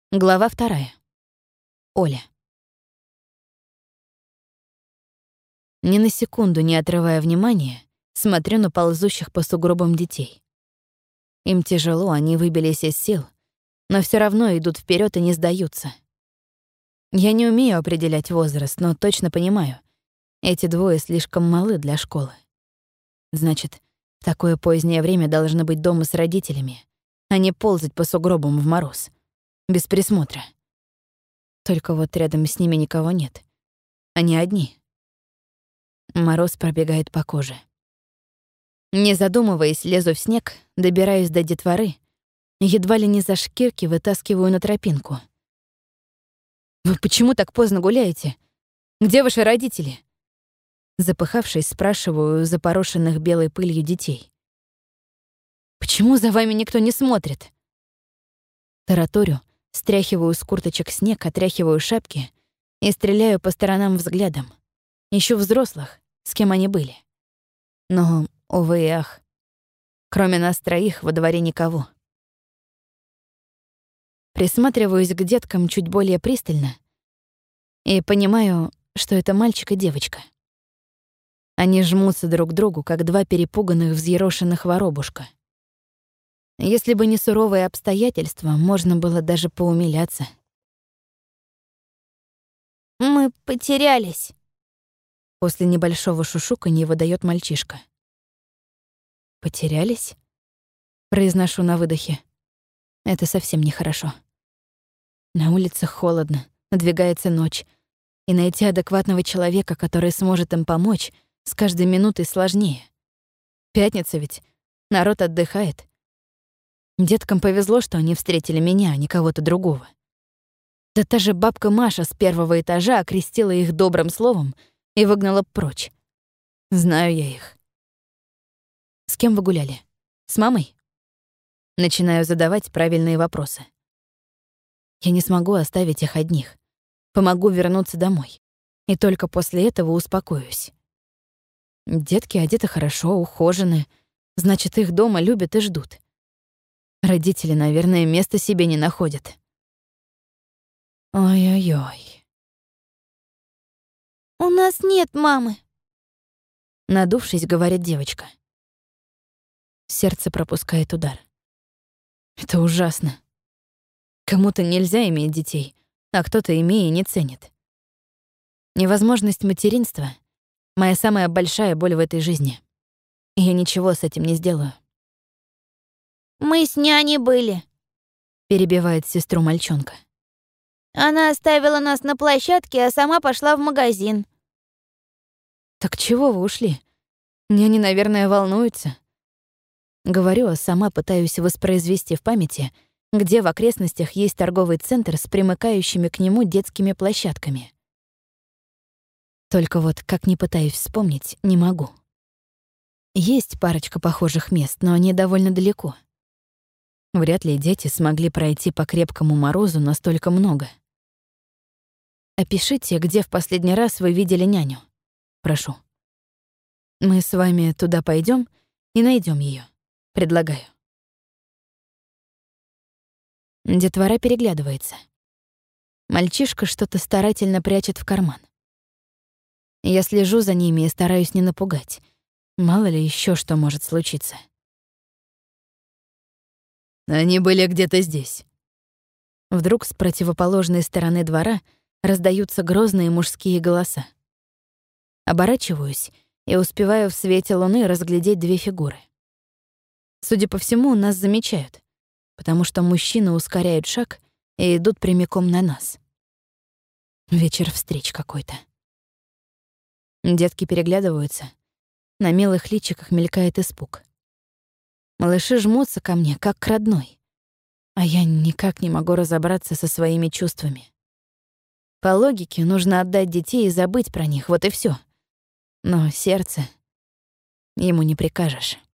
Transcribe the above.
Глава 2. Оля. Ни на секунду не отрывая внимания, смотрю на ползущих по сугробам детей. Им тяжело, они выбились из сил, но все равно идут вперед и не сдаются. Я не умею определять возраст, но точно понимаю, эти двое слишком малы для школы. Значит, в такое позднее время должны быть дома с родителями, а не ползать по сугробам в мороз. Без присмотра. Только вот рядом с ними никого нет. Они одни. Мороз пробегает по коже. Не задумываясь, лезу в снег, добираюсь до детворы, едва ли не за шкирки вытаскиваю на тропинку. «Вы почему так поздно гуляете? Где ваши родители?» Запыхавшись, спрашиваю у запорошенных белой пылью детей. «Почему за вами никто не смотрит?» Тараторю, стряхиваю с курточек снег, отряхиваю шапки и стреляю по сторонам взглядом. Ищу взрослых, с кем они были. Но, увы и ах, кроме нас троих во дворе никого. Присматриваюсь к деткам чуть более пристально и понимаю, что это мальчик и девочка. Они жмутся друг к другу, как два перепуганных взъерошенных воробушка. Если бы не суровые обстоятельства, можно было даже поумиляться. «Мы потерялись», — после небольшого шушуканья выдаёт мальчишка. «Потерялись?» — произношу на выдохе. Это совсем нехорошо. На улице холодно, надвигается ночь, и найти адекватного человека, который сможет им помочь, с каждой минутой сложнее. Пятница ведь, народ отдыхает. Деткам повезло, что они встретили меня, а не кого-то другого. Да та же бабка Маша с первого этажа окрестила их добрым словом и выгнала прочь. Знаю я их. С кем вы гуляли? С мамой? Начинаю задавать правильные вопросы. Я не смогу оставить их одних. Помогу вернуться домой. И только после этого успокоюсь. Детки одеты хорошо, ухожены. Значит, их дома любят и ждут. Родители, наверное, места себе не находят. Ой-ой-ой. «У нас нет мамы». Надувшись, говорит девочка. Сердце пропускает удар. Это ужасно. Кому-то нельзя иметь детей, а кто-то, имея, не ценит. Невозможность материнства — моя самая большая боль в этой жизни. И я ничего с этим не сделаю. «Мы с няней были». Перебивает сестру мальчонка. Она оставила нас на площадке, а сама пошла в магазин. Так чего вы ушли? Няни, наверное, волнуются. Говорю, а сама пытаюсь воспроизвести в памяти, где в окрестностях есть торговый центр с примыкающими к нему детскими площадками. Только вот, как ни пытаюсь вспомнить, не могу. Есть парочка похожих мест, но они довольно далеко. Вряд ли дети смогли пройти по крепкому морозу настолько много. Опишите, где в последний раз вы видели няню. Прошу. Мы с вами туда пойдем и найдем ее. Предлагаю. Детвора переглядывается. Мальчишка что-то старательно прячет в карман. Я слежу за ними и стараюсь не напугать. Мало ли еще что может случиться. Они были где-то здесь. Вдруг с противоположной стороны двора раздаются грозные мужские голоса. Оборачиваюсь и успеваю в свете луны разглядеть две фигуры. Судя по всему, нас замечают, потому что мужчины ускоряют шаг и идут прямиком на нас. Вечер встреч какой-то. Детки переглядываются. На милых личиках мелькает испуг. Малыши жмутся ко мне, как к родной. А я никак не могу разобраться со своими чувствами. По логике, нужно отдать детей и забыть про них, вот и всё. Но сердце ему не прикажешь.